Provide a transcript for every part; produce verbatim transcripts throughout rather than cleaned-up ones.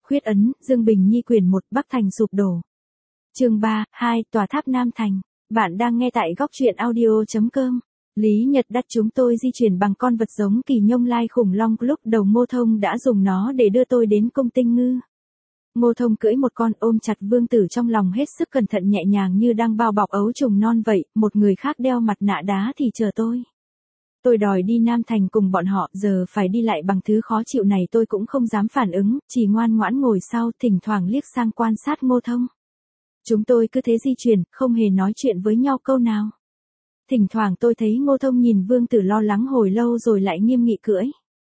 Khuyết ấn, Dương Bình Nhi quyển một, Bắc Thành sụp đổ. Chương ba, hai, Tòa tháp Nam Thành. Bạn đang nghe tại góc truyện audio chấm com. Lý Nhật Đắt chúng tôi di chuyển bằng con vật giống kỳ nhông lai khủng long, lúc đầu Ngô Thông đã dùng nó để đưa tôi đến Cung Tinh Ngư. Ngô Thông cưỡi một con ôm chặt Vương Tử trong lòng hết sức cẩn thận nhẹ nhàng như đang bao bọc ấu trùng non vậy, một người khác đeo mặt nạ đá thì chờ tôi. Tôi đòi đi Nam Thành cùng bọn họ, giờ phải đi lại bằng thứ khó chịu này tôi cũng không dám phản ứng, chỉ ngoan ngoãn ngồi sau, thỉnh thoảng liếc sang quan sát Ngô Thông. Chúng tôi cứ thế di chuyển, không hề nói chuyện với nhau câu nào. Thỉnh thoảng tôi thấy Ngô Thông nhìn Vương Tử lo lắng hồi lâu rồi lại nghiêm nghị cưỡi.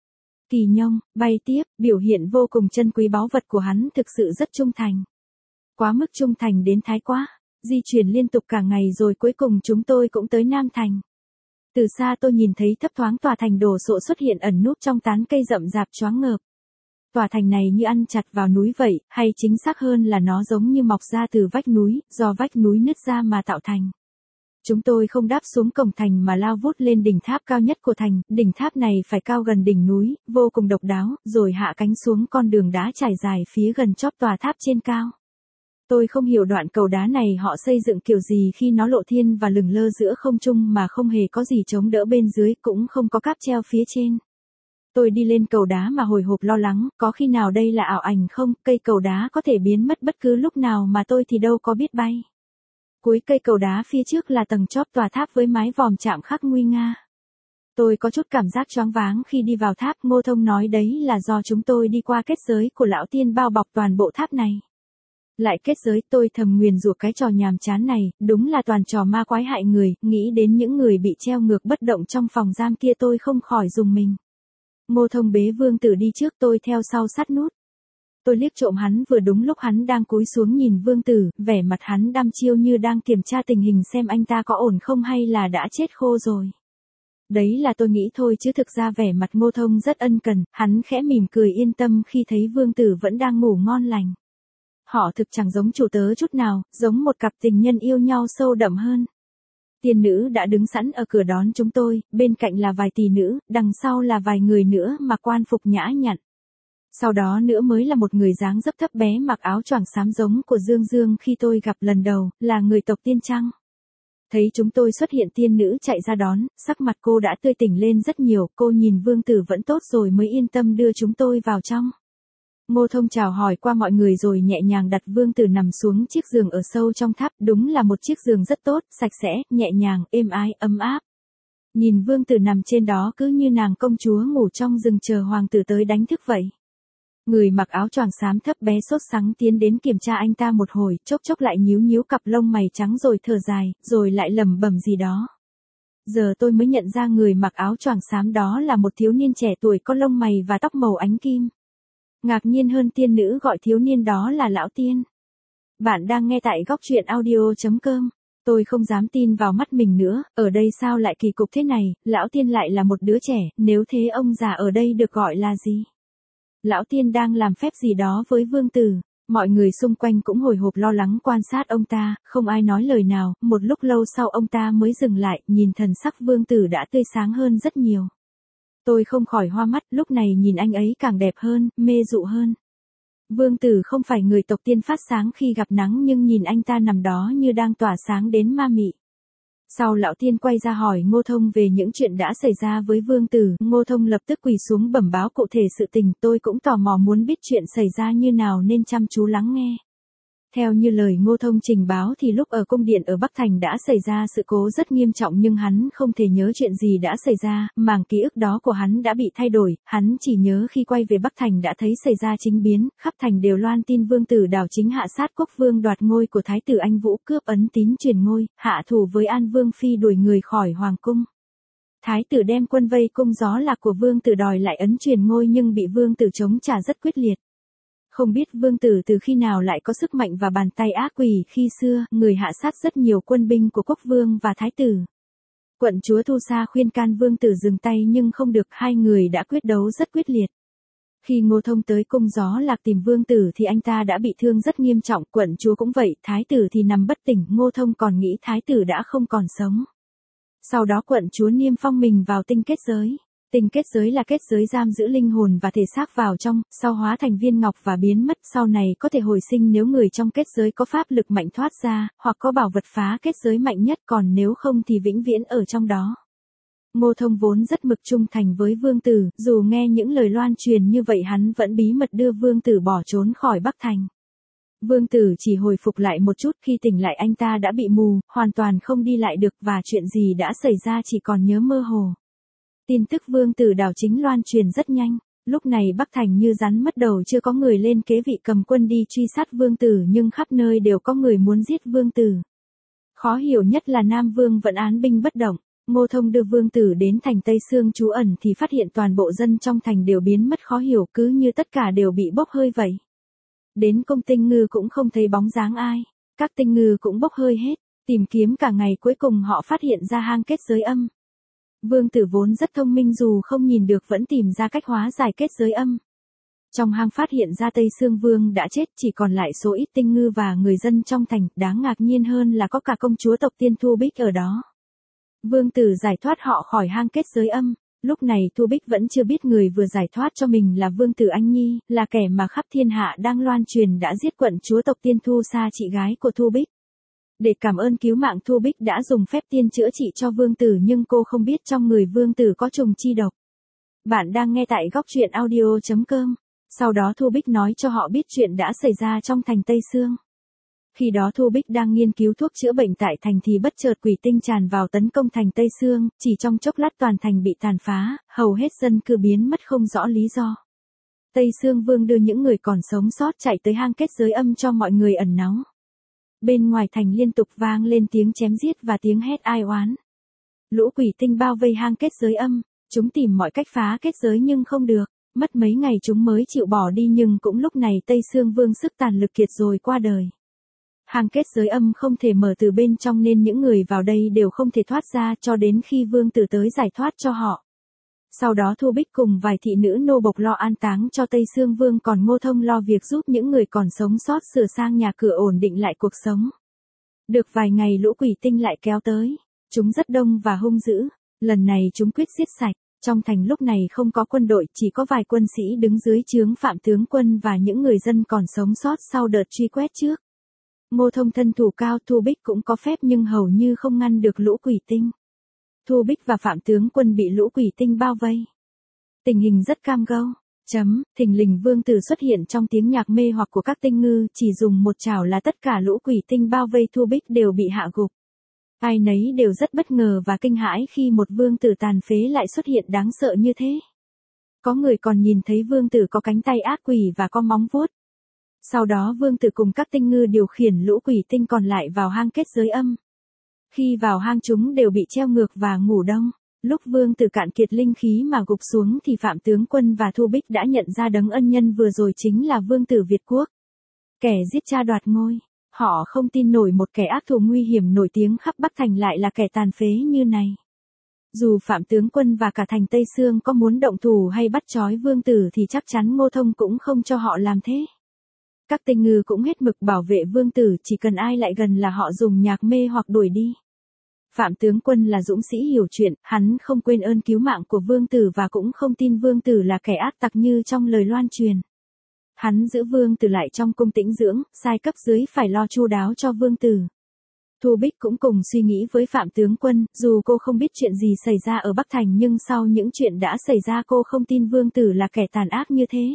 Kỳ nhông, bay tiếp, biểu hiện vô cùng chân quý báu vật của hắn thực sự rất trung thành. Quá mức trung thành đến thái quá, di chuyển liên tục cả ngày rồi cuối cùng chúng tôi cũng tới Nam Thành. Từ xa tôi nhìn thấy thấp thoáng tòa thành đổ sộ xuất hiện ẩn núp trong tán cây rậm rạp choáng ngợp. Tòa thành này như ăn chặt vào núi vậy, hay chính xác hơn là nó giống như mọc ra từ vách núi, do vách núi nứt ra mà tạo thành. Chúng tôi không đáp xuống cổng thành mà lao vút lên đỉnh tháp cao nhất của thành, đỉnh tháp này phải cao gần đỉnh núi, vô cùng độc đáo, rồi hạ cánh xuống con đường đá trải dài phía gần chóp tòa tháp trên cao. Tôi không hiểu đoạn cầu đá này họ xây dựng kiểu gì khi nó lộ thiên và lừng lơ giữa không trung mà không hề có gì chống đỡ bên dưới, cũng không có cáp treo phía trên. Tôi đi lên cầu đá mà hồi hộp lo lắng, có khi nào đây là ảo ảnh không, cây cầu đá có thể biến mất bất cứ lúc nào mà tôi thì đâu có biết bay. Cuối cây cầu đá phía trước là tầng chóp tòa tháp với mái vòm chạm khắc nguy nga. Tôi có chút cảm giác choáng váng khi đi vào tháp, Ngô Thông nói đấy là do chúng tôi đi qua kết giới của lão tiên bao bọc toàn bộ tháp này. Lại kết giới, tôi thầm nguyền rủa cái trò nhàm chán này, đúng là toàn trò ma quái hại người, nghĩ đến những người bị treo ngược bất động trong phòng giam kia tôi không khỏi rùng mình. Ngô Thông bế Vương Tử đi trước, tôi theo sau sát nút. Tôi liếc trộm hắn vừa đúng lúc hắn đang cúi xuống nhìn Vương Tử, vẻ mặt hắn đăm chiêu như đang kiểm tra tình hình xem anh ta có ổn không hay là đã chết khô rồi. Đấy là tôi nghĩ thôi chứ thực ra vẻ mặt Ngô Thông rất ân cần, hắn khẽ mỉm cười yên tâm khi thấy Vương Tử vẫn đang ngủ ngon lành. Họ thực chẳng giống chủ tớ chút nào, giống một cặp tình nhân yêu nhau sâu đậm hơn. Tiên nữ đã đứng sẵn ở cửa đón chúng tôi, bên cạnh là vài tỷ nữ, đằng sau là vài người nữa mặc quan phục nhã nhặn. Sau đó nữa mới là một người dáng dấp thấp bé mặc áo choàng xám giống của Dương Dương khi tôi gặp lần đầu, là người tộc Tiên Trăng. Thấy chúng tôi xuất hiện tiên nữ chạy ra đón, sắc mặt cô đã tươi tỉnh lên rất nhiều, cô nhìn Vương Tử vẫn tốt rồi mới yên tâm đưa chúng tôi vào trong. Ngô Thông chào hỏi qua mọi người rồi nhẹ nhàng đặt Vương Tử nằm xuống chiếc giường ở sâu trong tháp, đúng là một chiếc giường rất tốt, sạch sẽ, nhẹ nhàng, êm ái, ấm áp. Nhìn Vương Tử nằm trên đó cứ như nàng công chúa ngủ trong rừng chờ hoàng tử tới đánh thức vậy. Người mặc áo choàng xám thấp bé sốt sắng tiến đến kiểm tra anh ta một hồi, chốc chốc lại nhíu nhíu cặp lông mày trắng rồi thở dài, rồi lại lẩm bẩm gì đó. Giờ tôi mới nhận ra người mặc áo choàng xám đó là một thiếu niên trẻ tuổi có lông mày và tóc màu ánh kim. Ngạc nhiên hơn, tiên nữ gọi thiếu niên đó là Lão Tiên. Bạn đang nghe tại góc truyện audio chấm com. Tôi không dám tin vào mắt mình nữa, ở đây sao lại kỳ cục thế này, Lão Tiên lại là một đứa trẻ, nếu thế ông già ở đây được gọi là gì? Lão Tiên đang làm phép gì đó với Vương Tử, mọi người xung quanh cũng hồi hộp lo lắng quan sát ông ta, không ai nói lời nào, một lúc lâu sau ông ta mới dừng lại, nhìn thần sắc Vương Tử đã tươi sáng hơn rất nhiều. Tôi không khỏi hoa mắt, lúc này nhìn anh ấy càng đẹp hơn, mê dụ hơn. Vương Tử không phải người tộc Tiên phát sáng khi gặp nắng nhưng nhìn anh ta nằm đó như đang tỏa sáng đến ma mị. Sau Lão Tiên quay ra hỏi Ngô Thông về những chuyện đã xảy ra với Vương Tử, Ngô Thông lập tức quỳ xuống bẩm báo cụ thể sự tình, tôi cũng tò mò muốn biết chuyện xảy ra như nào nên chăm chú lắng nghe. Theo như lời Ngô Thông trình báo thì lúc ở cung điện ở Bắc Thành đã xảy ra sự cố rất nghiêm trọng nhưng hắn không thể nhớ chuyện gì đã xảy ra, màng ký ức đó của hắn đã bị thay đổi, hắn chỉ nhớ khi quay về Bắc Thành đã thấy xảy ra chính biến, khắp thành đều loan tin Vương Tử đảo chính hạ sát quốc vương đoạt ngôi của Thái tử Anh Vũ, cướp ấn tín truyền ngôi, hạ thủ với An Vương Phi đuổi người khỏi hoàng cung. Thái tử đem quân vây cung Gió Lạc của Vương Tử đòi lại ấn truyền ngôi nhưng bị Vương Tử chống trả rất quyết liệt. Không biết Vương Tử từ khi nào lại có sức mạnh và bàn tay ác quỷ khi xưa, người hạ sát rất nhiều quân binh của quốc vương và thái tử. Quận chúa Thu Sa khuyên can Vương Tử dừng tay nhưng không được, hai người đã quyết đấu rất quyết liệt. Khi Ngô Thông tới cung Gió Lạc tìm Vương Tử thì anh ta đã bị thương rất nghiêm trọng, quận chúa cũng vậy, thái tử thì nằm bất tỉnh, Ngô Thông còn nghĩ thái tử đã không còn sống. Sau đó quận chúa niêm phong mình vào tinh kết giới. Tinh kết giới là kết giới giam giữ linh hồn và thể xác vào trong, sau hóa thành viên ngọc và biến mất, sau này có thể hồi sinh nếu người trong kết giới có pháp lực mạnh thoát ra, hoặc có bảo vật phá kết giới mạnh nhất, còn nếu không thì vĩnh viễn ở trong đó. Ngô Thông vốn rất mực trung thành với Vương Tử, dù nghe những lời loan truyền như vậy hắn vẫn bí mật đưa Vương Tử bỏ trốn khỏi Bắc Thành. Vương Tử chỉ hồi phục lại một chút, khi tỉnh lại anh ta đã bị mù, hoàn toàn không đi lại được và chuyện gì đã xảy ra chỉ còn nhớ mơ hồ. Tin tức Vương Tử đảo chính loan truyền rất nhanh, lúc này Bắc Thành như rắn mất đầu, chưa có người lên kế vị cầm quân đi truy sát Vương Tử nhưng khắp nơi đều có người muốn giết Vương Tử. Khó hiểu nhất là Nam Vương vẫn án binh bất động. Ngô Thông đưa Vương Tử đến thành Tây Sương trú ẩn thì phát hiện toàn bộ dân trong thành đều biến mất, khó hiểu, cứ như tất cả đều bị bốc hơi vậy. Đến Cung Tinh Ngư cũng không thấy bóng dáng ai, các tinh ngư cũng bốc hơi hết, tìm kiếm cả ngày cuối cùng họ phát hiện ra hang kết giới âm. Vương Tử vốn rất thông minh, dù không nhìn được vẫn tìm ra cách hóa giải kết giới âm. Trong hang phát hiện ra Tây Sương Vương đã chết, chỉ còn lại số ít tinh ngư và người dân trong thành, đáng ngạc nhiên hơn là có cả công chúa tộc Tiên Thu Bích ở đó. Vương Tử giải thoát họ khỏi hang kết giới âm, lúc này Thu Bích vẫn chưa biết người vừa giải thoát cho mình là Vương Tử Anh Nhi, là kẻ mà khắp thiên hạ đang loan truyền đã giết quận chúa tộc Tiên Thu Sa, chị gái của Thu Bích. Để cảm ơn cứu mạng, Thu Bích đã dùng phép tiên chữa trị cho Vương Tử, nhưng cô không biết trong người Vương Tử có trùng chi độc. Bạn đang nghe tại góc truyện audio chấm com. Sau đó Thu Bích nói cho họ biết chuyện đã xảy ra trong thành Tây Sương. Khi đó Thu Bích đang nghiên cứu thuốc chữa bệnh tại thành thì bất chợt quỷ tinh tràn vào tấn công thành Tây Sương, chỉ trong chốc lát toàn thành bị tàn phá, hầu hết dân cư biến mất không rõ lý do. Tây Sương Vương đưa những người còn sống sót chạy tới hang kết giới âm cho mọi người ẩn náu. Bên ngoài thành liên tục vang lên tiếng chém giết và tiếng hét ai oán. Lũ quỷ tinh bao vây hang kết giới âm, chúng tìm mọi cách phá kết giới nhưng không được, mất mấy ngày chúng mới chịu bỏ đi, nhưng cũng lúc này Tây Sương Vương sức tàn lực kiệt rồi qua đời. Hang kết giới âm không thể mở từ bên trong nên những người vào đây đều không thể thoát ra cho đến khi Vương Tử tới giải thoát cho họ. Sau đó Thu Bích cùng vài thị nữ nô bộc lo an táng cho Tây Sương Vương, còn Ngô Thông lo việc giúp những người còn sống sót sửa sang nhà cửa ổn định lại cuộc sống. Được vài ngày lũ quỷ tinh lại kéo tới, chúng rất đông và hung dữ, lần này chúng quyết giết sạch. Trong thành lúc này không có quân đội, chỉ có vài quân sĩ đứng dưới trướng Phạm tướng quân và những người dân còn sống sót sau đợt truy quét trước. Ngô Thông thân thủ cao, Thu Bích cũng có phép nhưng hầu như không ngăn được lũ quỷ tinh. Thu Bích và Phạm tướng quân bị lũ quỷ tinh bao vây. Tình hình rất cam go. Chấm, thình lình Vương Tử xuất hiện trong tiếng nhạc mê hoặc của các tinh ngư, chỉ dùng một chảo là tất cả lũ quỷ tinh bao vây Thu Bích đều bị hạ gục. Ai nấy đều rất bất ngờ và kinh hãi khi một Vương Tử tàn phế lại xuất hiện đáng sợ như thế. Có người còn nhìn thấy Vương Tử có cánh tay ác quỷ và có móng vuốt. Sau đó Vương Tử cùng các tinh ngư điều khiển lũ quỷ tinh còn lại vào hang kết giới âm. Khi vào hang chúng đều bị treo ngược và ngủ đông. Lúc Vương Tử cạn kiệt linh khí mà gục xuống thì Phạm tướng quân và Thu Bích đã nhận ra đấng ân nhân vừa rồi chính là Vương Tử Việt Quốc. Kẻ giết cha đoạt ngôi. Họ không tin nổi một kẻ ác thù nguy hiểm nổi tiếng khắp Bắc Thành lại là kẻ tàn phế như này. Dù Phạm tướng quân và cả thành Tây Sương có muốn động thủ hay bắt trói Vương Tử thì chắc chắn Ngô Thông cũng không cho họ làm thế. Các tinh ngư cũng hết mực bảo vệ Vương Tử, chỉ cần ai lại gần là họ dùng nhạc mê hoặc đuổi đi. Phạm tướng quân là dũng sĩ hiểu chuyện, hắn không quên ơn cứu mạng của Vương Tử và cũng không tin Vương Tử là kẻ ác tặc như trong lời loan truyền. Hắn giữ Vương Tử lại trong cung tĩnh dưỡng, sai cấp dưới phải lo chu đáo cho Vương Tử. Thu Bích cũng cùng suy nghĩ với Phạm tướng quân, dù cô không biết chuyện gì xảy ra ở Bắc Thành nhưng sau những chuyện đã xảy ra cô không tin Vương Tử là kẻ tàn ác như thế.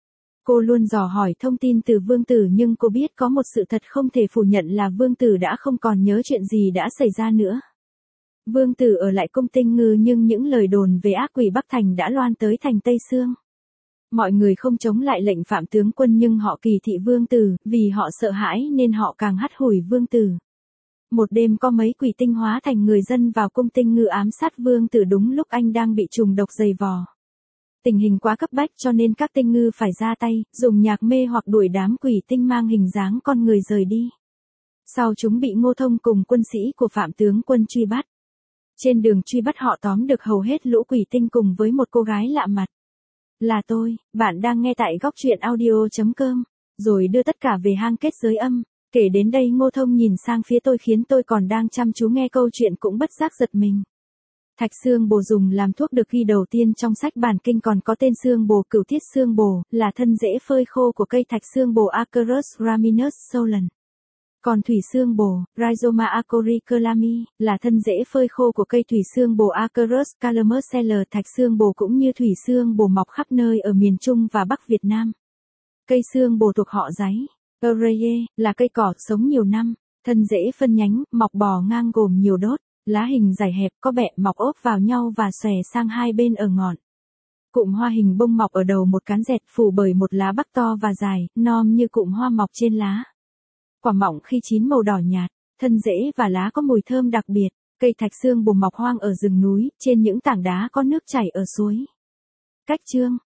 Cô luôn dò hỏi thông tin từ Vương Tử nhưng cô biết có một sự thật không thể phủ nhận là Vương Tử đã không còn nhớ chuyện gì đã xảy ra nữa. Vương Tử ở lại cung Tinh Ngư nhưng những lời đồn về ác quỷ Bắc Thành đã loan tới thành Tây Sương. Mọi người không chống lại lệnh Phạm tướng quân nhưng họ kỳ thị Vương Tử, vì họ sợ hãi nên họ càng hắt hủi Vương Tử. Một đêm có mấy quỷ tinh hóa thành người dân vào cung Tinh Ngư ám sát Vương Tử đúng lúc anh đang bị trùng độc dày vò. Tình hình quá cấp bách cho nên các tinh ngư phải ra tay, dùng nhạc mê hoặc đuổi đám quỷ tinh mang hình dáng con người rời đi. Sau chúng bị Ngô Thông cùng quân sĩ của Phạm tướng quân truy bắt. Trên đường truy bắt họ tóm được hầu hết lũ quỷ tinh cùng với một cô gái lạ mặt. Là tôi, bạn đang nghe tại góc truyện audio chấm com, rồi đưa tất cả về hang kết giới âm. Kể đến đây Ngô Thông nhìn sang phía tôi khiến tôi còn đang chăm chú nghe câu chuyện cũng bất giác giật mình. Thạch xương bồ dùng làm thuốc được ghi đầu tiên trong sách bản kinh còn có tên xương bồ cửu tiết xương bồ, là thân rễ phơi khô của cây thạch xương bồ Acarus raminus Solon. Còn thủy xương bồ, Rhizoma acoricalami, là thân rễ phơi khô của cây thủy xương bồ Acarus calamus. Thạch xương bồ cũng như thủy xương bồ mọc khắp nơi ở miền Trung và Bắc Việt Nam. Cây xương bồ thuộc họ giấy, Oreille, là cây cỏ sống nhiều năm, thân rễ phân nhánh, mọc bò ngang gồm nhiều đốt, lá hình dải hẹp có bẹ mọc ốp vào nhau và xòe sang hai bên ở ngọn. Cụm hoa hình bông mọc ở đầu một cán dẹt phủ bởi một lá bắc to và dài, nom như cụm hoa mọc trên lá. Quả mọng khi chín màu đỏ nhạt, thân rễ và lá có mùi thơm đặc biệt. Cây thạch xương bồ mọc hoang ở rừng núi, trên những tảng đá có nước chảy ở suối. Cách trương